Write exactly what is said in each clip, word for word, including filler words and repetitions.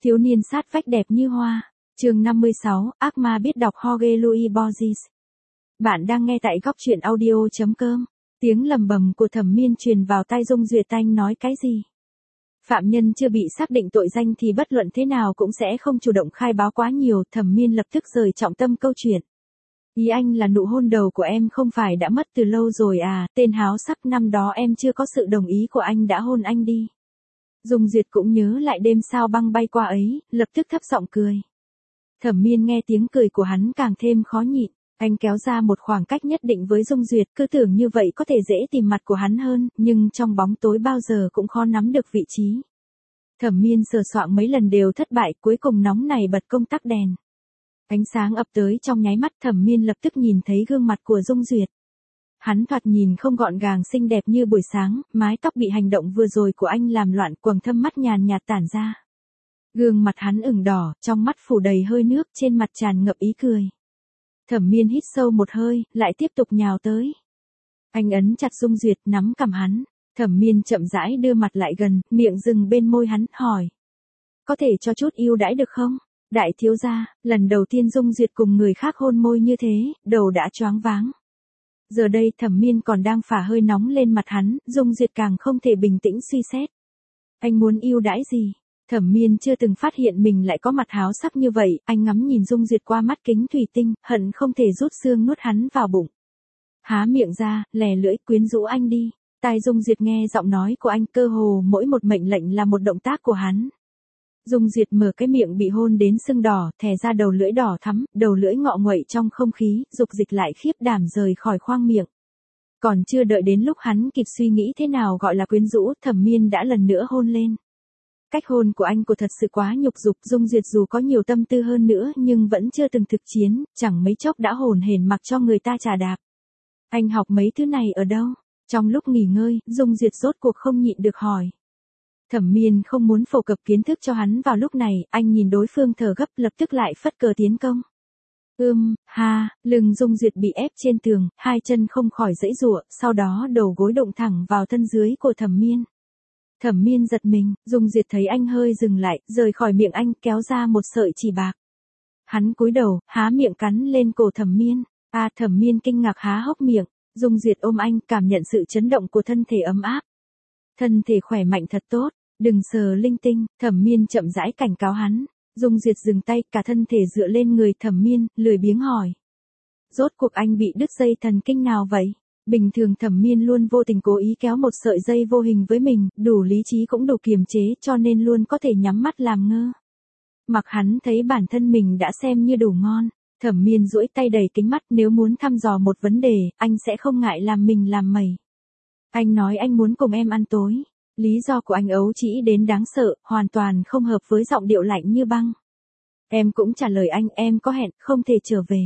Thiếu niên sát vách đẹp như hoa. Chương năm mươi sáu, ác ma biết đọc Jorge Luis Borges. Bạn đang nghe tại góc truyện audio chấm com. Tiếng lầm bầm của Thẩm Miên truyền vào tai Dung Duyệt. Anh nói cái gì? Phạm nhân chưa bị xác định tội danh thì bất luận thế nào cũng sẽ không chủ động khai báo quá nhiều. Thẩm Miên lập tức rời trọng tâm câu chuyện. Ý anh là nụ hôn đầu của em không phải đã mất từ lâu rồi à? Tên háo sắc, năm đó em chưa có sự đồng ý của anh đã hôn anh đi. Dung Duyệt cũng nhớ lại đêm sao băng bay qua ấy, lập tức thấp giọng cười. Thẩm Miên nghe tiếng cười của hắn càng thêm khó nhịn. Anh kéo ra một khoảng cách nhất định với Dung Duyệt, cứ tưởng như vậy có thể dễ tìm mặt của hắn hơn, nhưng trong bóng tối bao giờ cũng khó nắm được vị trí. Thẩm Miên sờ soạng mấy lần đều thất bại, cuối cùng nóng này bật công tắc đèn. Ánh sáng ập tới trong nháy mắt. Thẩm Miên lập tức nhìn thấy gương mặt của Dung Duyệt. Hắn thoạt nhìn không gọn gàng xinh đẹp như buổi sáng, mái tóc bị hành động vừa rồi của anh làm loạn, quầng thâm mắt nhàn nhạt tản ra. Gương mặt hắn ửng đỏ, trong mắt phủ đầy hơi nước, trên mặt tràn ngập ý cười. Thẩm Miên hít sâu một hơi, lại tiếp tục nhào tới. Anh ấn chặt Dung Duyệt, nắm cằm hắn. Thẩm Miên chậm rãi đưa mặt lại gần, miệng dừng bên môi hắn, hỏi. Có thể cho chút ưu đãi được không? Đại thiếu gia, lần đầu tiên Dung Duyệt cùng người khác hôn môi như thế, đầu đã choáng váng. Giờ đây Thẩm Miên còn đang phả hơi nóng lên mặt hắn, Dung Duyệt càng không thể bình tĩnh suy xét. Anh muốn ưu đãi gì? Thẩm Miên chưa từng phát hiện mình lại có mặt háo sắc như vậy, anh ngắm nhìn Dung Duyệt qua mắt kính thủy tinh, hận không thể rút xương nuốt hắn vào bụng. Há miệng ra, lè lưỡi quyến rũ anh đi. Tai Dung Duyệt nghe giọng nói của anh, cơ hồ mỗi một mệnh lệnh là một động tác của hắn. Dung Duyệt mở cái miệng bị hôn đến sưng đỏ, thè ra đầu lưỡi đỏ thắm, đầu lưỡi ngọ nguậy trong không khí, dục dịch lại khiếp đảm rời khỏi khoang miệng. Còn chưa đợi đến lúc hắn kịp suy nghĩ thế nào gọi là quyến rũ, Thẩm Miên đã lần nữa hôn lên. Cách hôn của anh của thật sự quá nhục dục. Dung Duyệt dù có nhiều tâm tư hơn nữa nhưng vẫn chưa từng thực chiến, chẳng mấy chốc đã hồn hển mặc cho người ta chà đạp. Anh học mấy thứ này ở đâu? Trong lúc nghỉ ngơi, Dung Duyệt rốt cuộc không nhịn được hỏi. Thẩm Miên không muốn phổ cập kiến thức cho hắn vào lúc này, anh nhìn đối phương thở gấp, lập tức lại phất cờ tiến công. Ưm, ha, lưng Dung Duyệt bị ép trên tường, hai chân không khỏi giãy giụa, sau đó đầu gối đụng thẳng vào thân dưới của Thẩm Miên. Thẩm Miên giật mình, Dung Duyệt thấy anh hơi dừng lại, rời khỏi miệng anh, kéo ra một sợi chỉ bạc. Hắn cúi đầu, há miệng cắn lên cổ Thẩm Miên. À, Thẩm Miên kinh ngạc há hốc miệng. Dung Duyệt ôm anh, cảm nhận sự chấn động của thân thể ấm áp. Thân thể khỏe mạnh thật tốt, đừng sờ linh tinh. Thẩm Miên chậm rãi cảnh cáo hắn. Dung Duyệt dừng tay, cả thân thể dựa lên người Thẩm Miên, lười biếng hỏi. Rốt cuộc anh bị đứt dây thần kinh nào vậy? Bình thường Thẩm Miên luôn vô tình cố ý kéo một sợi dây vô hình với mình, đủ lý trí cũng đủ kiềm chế, cho nên luôn có thể nhắm mắt làm ngơ. Mặc hắn thấy bản thân mình đã xem như đủ ngon, Thẩm Miên duỗi tay đầy kính mắt, nếu muốn thăm dò một vấn đề, anh sẽ không ngại làm mình làm mẩy. Anh nói anh muốn cùng em ăn tối. Lý do của anh ấu trĩ đến đáng sợ, hoàn toàn không hợp với giọng điệu lạnh như băng. Em cũng trả lời anh, em có hẹn, không thể trở về.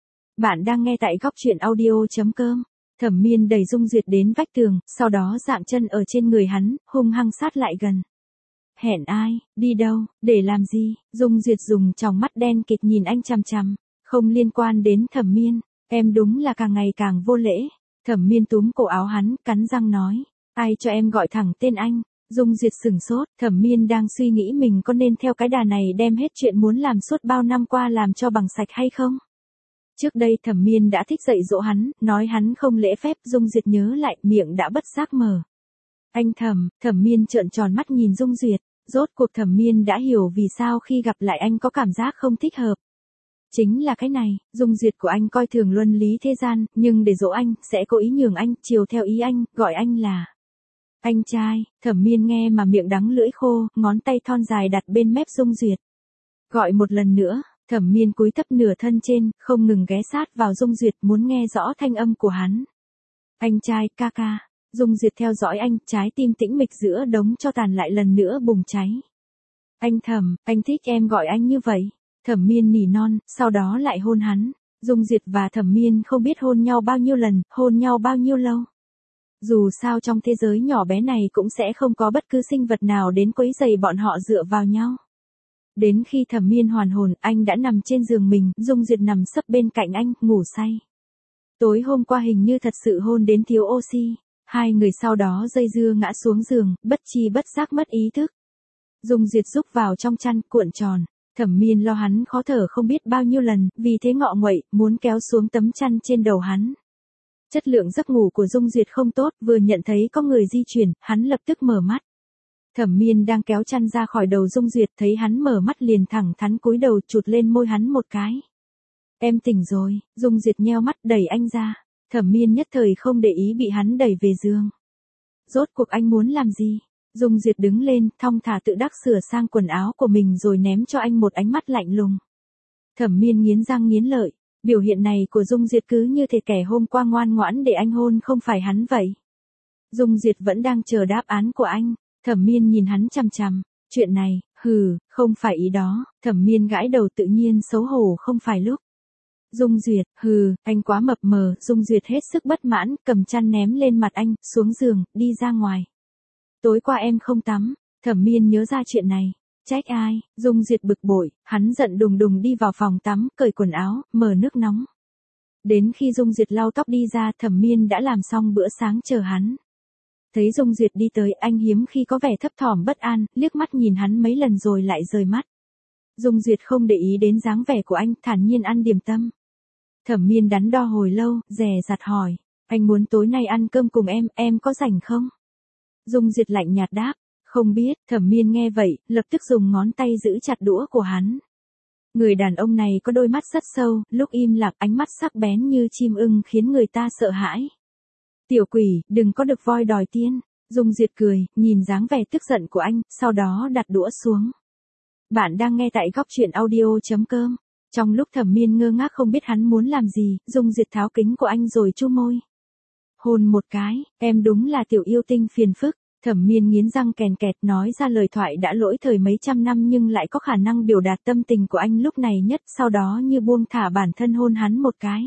Bạn đang nghe tại góc truyện audio chấm com. Thẩm Miên đẩy Dung Duyệt đến vách tường, sau đó dạm chân ở trên người hắn, hung hăng sát lại gần. Hẹn ai, đi đâu, để làm gì? Dung Duyệt dùng tròng mắt đen kịt nhìn anh chằm chằm. Không liên quan đến Thẩm Miên, em đúng là càng ngày càng vô lễ. Thẩm Miên túm cổ áo hắn, cắn răng nói. Ai cho em gọi thẳng tên anh? Dung Duyệt sửng sốt, Thẩm Miên đang suy nghĩ mình có nên theo cái đà này đem hết chuyện muốn làm suốt bao năm qua làm cho bằng sạch hay không? Trước đây Thẩm Miên đã thích dạy dỗ hắn, nói hắn không lễ phép. Dung Duyệt nhớ lại, miệng đã bất giác mở. Anh Thẩm, Thẩm Miên trợn tròn mắt nhìn Dung Duyệt. Rốt cuộc Thẩm Miên đã hiểu vì sao khi gặp lại anh có cảm giác không thích hợp. Chính là cái này, Dung Duyệt của anh coi thường luân lý thế gian, nhưng để dỗ anh, sẽ cố ý nhường anh, chiều theo ý anh, gọi anh là anh trai. Thẩm Miên nghe mà miệng đắng lưỡi khô, ngón tay thon dài đặt bên mép Dung Duyệt. Gọi một lần nữa. Thẩm Miên cúi thấp nửa thân trên, không ngừng ghé sát vào Dung Duyệt, muốn nghe rõ thanh âm của hắn. Anh trai, ca ca. Dung Duyệt theo dõi anh, trái tim tĩnh mịch giữa đống tro tàn lại lần nữa bùng cháy. Anh Thẩm, anh thích em gọi anh như vậy. Thẩm Miên nỉ non, sau đó lại hôn hắn. Dung Duyệt và Thẩm Miên không biết hôn nhau bao nhiêu lần, hôn nhau bao nhiêu lâu. Dù sao trong thế giới nhỏ bé này cũng sẽ không có bất cứ sinh vật nào đến quấy rầy bọn họ dựa vào nhau. Đến khi Thẩm Miên hoàn hồn, anh đã nằm trên giường mình, Dung Duyệt nằm sấp bên cạnh anh, ngủ say. Tối hôm qua hình như thật sự hôn đến thiếu oxy. Hai người sau đó dây dưa ngã xuống giường, bất chi bất giác mất ý thức. Dung Duyệt rúc vào trong chăn, cuộn tròn. Thẩm Miên lo hắn khó thở không biết bao nhiêu lần, vì thế ngọ nguậy, muốn kéo xuống tấm chăn trên đầu hắn. Chất lượng giấc ngủ của Dung Duyệt không tốt, vừa nhận thấy có người di chuyển, hắn lập tức mở mắt. Thẩm Miên đang kéo chăn ra khỏi đầu Dung Duyệt, thấy hắn mở mắt liền thẳng thắn cúi đầu chụt lên môi hắn một cái. Em tỉnh rồi. Dung Duyệt nheo mắt đẩy anh ra. Thẩm Miên nhất thời không để ý bị hắn đẩy về giường. Rốt cuộc anh muốn làm gì? Dung Duyệt đứng lên, thong thả tự đắc sửa sang quần áo của mình rồi ném cho anh một ánh mắt lạnh lùng. Thẩm Miên nghiến răng nghiến lợi, biểu hiện này của Dung Duyệt cứ như thể kẻ hôm qua ngoan ngoãn để anh hôn không phải hắn vậy. Dung Duyệt vẫn đang chờ đáp án của anh. Thẩm Miên nhìn hắn chằm chằm. Chuyện này, hừ, không phải ý đó. Thẩm Miên gãi đầu tự nhiên xấu hổ không phải lúc. Dung Duyệt, hừ, anh quá mập mờ. Dung Duyệt hết sức bất mãn, cầm chăn ném lên mặt anh, xuống giường, đi ra ngoài. Tối qua em không tắm. Thẩm Miên nhớ ra chuyện này. Trách ai? Dung Duyệt bực bội, hắn giận đùng đùng đi vào phòng tắm, cởi quần áo, mở nước nóng. Đến khi Dung Duyệt lau tóc đi ra, Thẩm Miên đã làm xong bữa sáng chờ hắn. Thấy Dung Duyệt đi tới, anh hiếm khi có vẻ thấp thỏm bất an, liếc mắt nhìn hắn mấy lần rồi lại rời mắt. Dung Duyệt không để ý đến dáng vẻ của anh, thản nhiên ăn điểm tâm. Thẩm Miên đắn đo hồi lâu, dè dặt hỏi, anh muốn tối nay ăn cơm cùng em, em có rảnh không? Dung Duyệt lạnh nhạt đáp, không biết. Thẩm Miên nghe vậy, lập tức dùng ngón tay giữ chặt đũa của hắn. Người đàn ông này có đôi mắt rất sâu, lúc im lặng ánh mắt sắc bén như chim ưng khiến người ta sợ hãi. Tiểu quỷ, đừng có được voi đòi tiên. Dung Duyệt cười, nhìn dáng vẻ tức giận của anh, sau đó đặt đũa xuống. Bạn đang nghe tại góc truyện audio chấm com. Trong lúc Thẩm Miên ngơ ngác không biết hắn muốn làm gì, Dung Duyệt tháo kính của anh rồi chu môi. Hôn một cái, em đúng là tiểu yêu tinh phiền phức. Thẩm Miên nghiến răng kèn kẹt nói ra lời thoại đã lỗi thời mấy trăm năm nhưng lại có khả năng biểu đạt tâm tình của anh lúc này nhất, sau đó như buông thả bản thân hôn hắn một cái.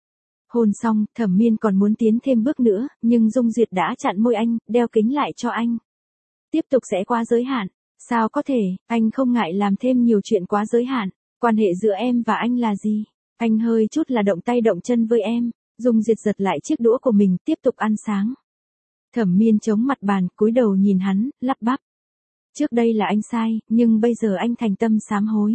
Hôn xong, Thẩm Miên còn muốn tiến thêm bước nữa, nhưng Dung Duyệt đã chặn môi anh, đeo kính lại cho anh. Tiếp tục sẽ quá giới hạn. Sao có thể, anh không ngại làm thêm nhiều chuyện quá giới hạn. Quan hệ giữa em và anh là gì? Anh hơi chút là động tay động chân với em. Dung Duyệt giật lại chiếc đũa của mình, tiếp tục ăn sáng. Thẩm Miên chống mặt bàn, cúi đầu nhìn hắn, lắp bắp. Trước đây là anh sai, nhưng bây giờ anh thành tâm sám hối.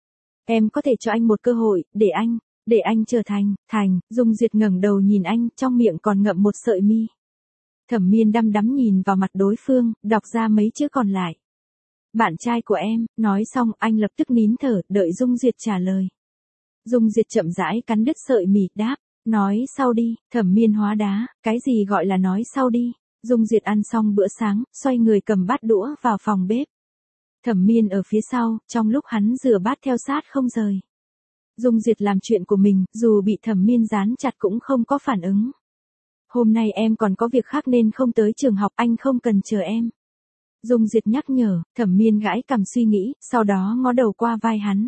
Em có thể cho anh một cơ hội, để anh, để anh trở thành, thành. Dung Duyệt ngẩng đầu nhìn anh, trong miệng còn ngậm một sợi mi. Thẩm Miên đăm đắm nhìn vào mặt đối phương, đọc ra mấy chữ còn lại. Bạn trai của em. Nói xong, anh lập tức nín thở, đợi Dung Duyệt trả lời. Dung Duyệt chậm rãi cắn đứt sợi mì, đáp. Nói sau đi. Thẩm Miên hóa đá, cái gì gọi là nói sau đi? Dung Duyệt ăn xong bữa sáng, xoay người cầm bát đũa vào phòng bếp. Thẩm Miên ở phía sau, trong lúc hắn rửa bát theo sát không rời. Dung Duyệt làm chuyện của mình, dù bị Thẩm Miên dán chặt cũng không có phản ứng. Hôm nay em còn có việc khác nên không tới trường học, anh không cần chờ em. Dung Duyệt nhắc nhở. Thẩm Miên gãi cằm suy nghĩ, sau đó ngó đầu qua vai hắn.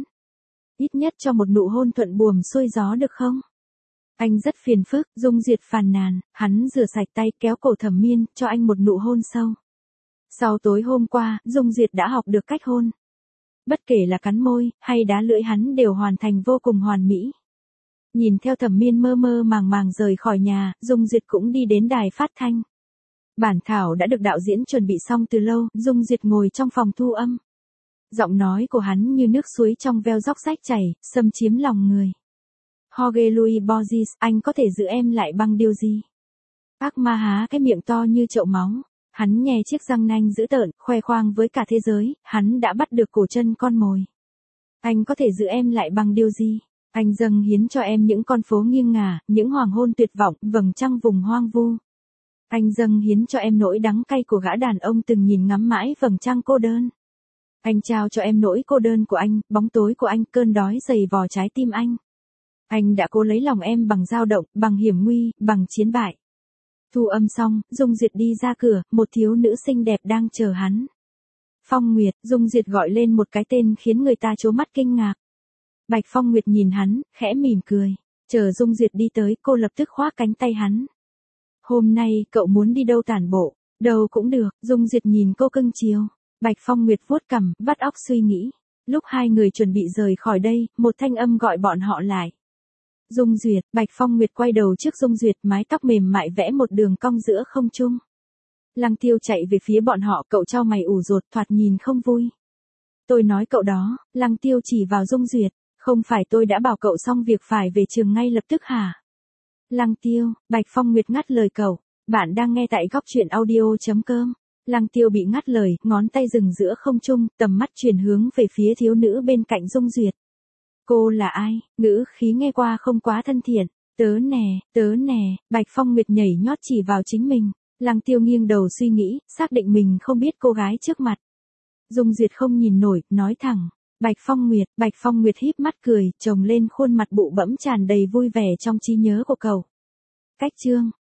Ít nhất cho một nụ hôn thuận buồm xuôi gió được không? Anh rất phiền phức. Dung Duyệt phàn nàn. Hắn rửa sạch tay, kéo cổ Thẩm Miên, cho anh một nụ hôn sâu. Sau tối hôm qua, Dung Duyệt đã học được cách hôn. Bất kể là cắn môi, hay đá lưỡi hắn đều hoàn thành vô cùng hoàn mỹ. Nhìn theo Thẩm Miên mơ mơ màng màng rời khỏi nhà, Dung Duyệt cũng đi đến đài phát thanh. Bản thảo đã được đạo diễn chuẩn bị xong từ lâu, Dung Duyệt ngồi trong phòng thu âm. Giọng nói của hắn như nước suối trong veo róc rách chảy, xâm chiếm lòng người. Jorge Luis Borges, anh có thể giữ em lại bằng điều gì? Ác ma há cái miệng to như chậu máu. Hắn nhè chiếc răng nanh dữ tợn, khoe khoang với cả thế giới, hắn đã bắt được cổ chân con mồi. Anh có thể giữ em lại bằng điều gì? Anh dâng hiến cho em những con phố nghiêng ngả, những hoàng hôn tuyệt vọng, vầng trăng vùng hoang vu. Anh dâng hiến cho em nỗi đắng cay của gã đàn ông từng nhìn ngắm mãi vầng trăng cô đơn. Anh trao cho em nỗi cô đơn của anh, bóng tối của anh, cơn đói dày vò trái tim anh. Anh đã cố lấy lòng em bằng dao động, bằng hiểm nguy, bằng chiến bại. Thu âm xong, Dung Duyệt đi ra cửa, một thiếu nữ xinh đẹp đang chờ hắn. Phong Nguyệt. Dung Duyệt gọi lên một cái tên khiến người ta trố mắt kinh ngạc. Bạch Phong Nguyệt nhìn hắn, khẽ mỉm cười. Chờ Dung Duyệt đi tới, cô lập tức khoác cánh tay hắn. Hôm nay, cậu muốn đi đâu tản bộ? Đâu cũng được. Dung Duyệt nhìn cô cưng chiều. Bạch Phong Nguyệt vuốt cằm, vắt óc suy nghĩ. Lúc hai người chuẩn bị rời khỏi đây, một thanh âm gọi bọn họ lại. Dung Duyệt. Bạch Phong Nguyệt quay đầu trước Dung Duyệt, mái tóc mềm mại vẽ một đường cong giữa không trung. Lăng Tiêu chạy về phía bọn họ, cậu chau mày ủ rột, thoạt nhìn không vui. Tôi nói cậu đó, Lăng Tiêu chỉ vào Dung Duyệt, không phải tôi đã bảo cậu xong việc phải về trường ngay lập tức hả? Lăng Tiêu, Bạch Phong Nguyệt ngắt lời cậu, bạn đang nghe tại góc truyện audio.com. Lăng Tiêu bị ngắt lời, ngón tay dừng giữa không trung, tầm mắt chuyển hướng về phía thiếu nữ bên cạnh Dung Duyệt. Cô là ai? Ngữ khí nghe qua không quá thân thiện. Tớ nè, tớ nè, Bạch Phong Nguyệt nhảy nhót chỉ vào chính mình. Lăng Tiêu nghiêng đầu suy nghĩ, xác định mình không biết cô gái trước mặt. Dung Duyệt không nhìn nổi, nói thẳng. Bạch Phong Nguyệt, Bạch Phong Nguyệt híp mắt cười, chồng lên khuôn mặt bụ bẫm tràn đầy vui vẻ trong trí nhớ của cậu. Cách chương,